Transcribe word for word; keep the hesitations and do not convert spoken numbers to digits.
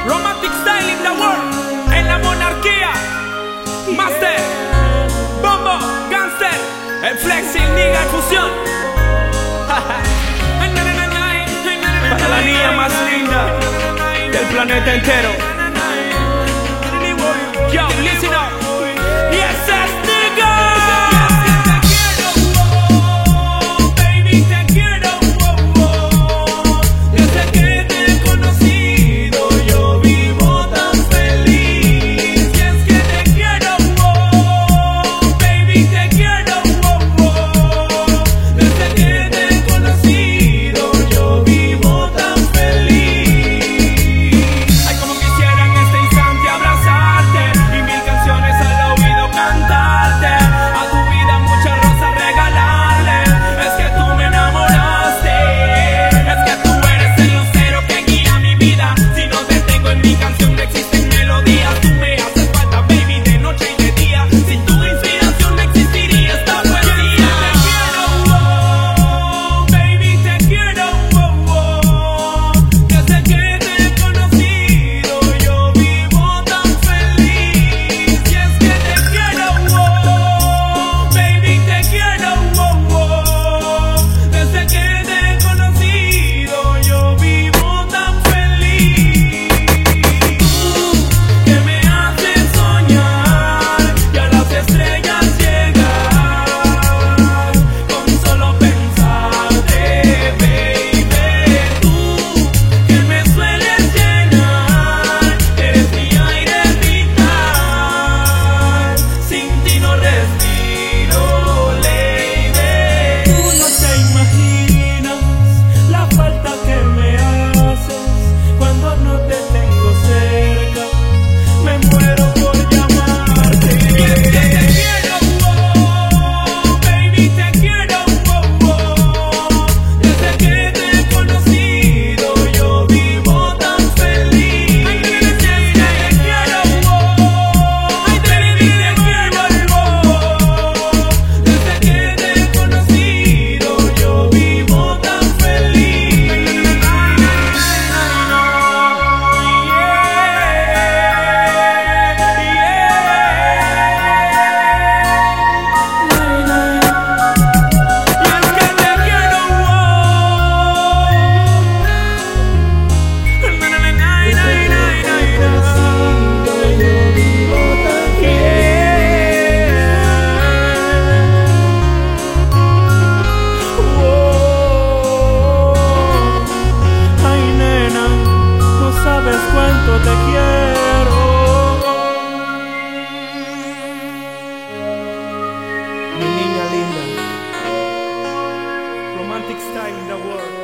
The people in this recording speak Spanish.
Romantic style in the world, en la monarquía. Master, Bombo, Gangster, el flexing, nigga, en fusión. Para la niña más linda del planeta entero. Yo, listen up. Yes, yes, nigga. Te quiero, mi niña linda. Romantic style in the world.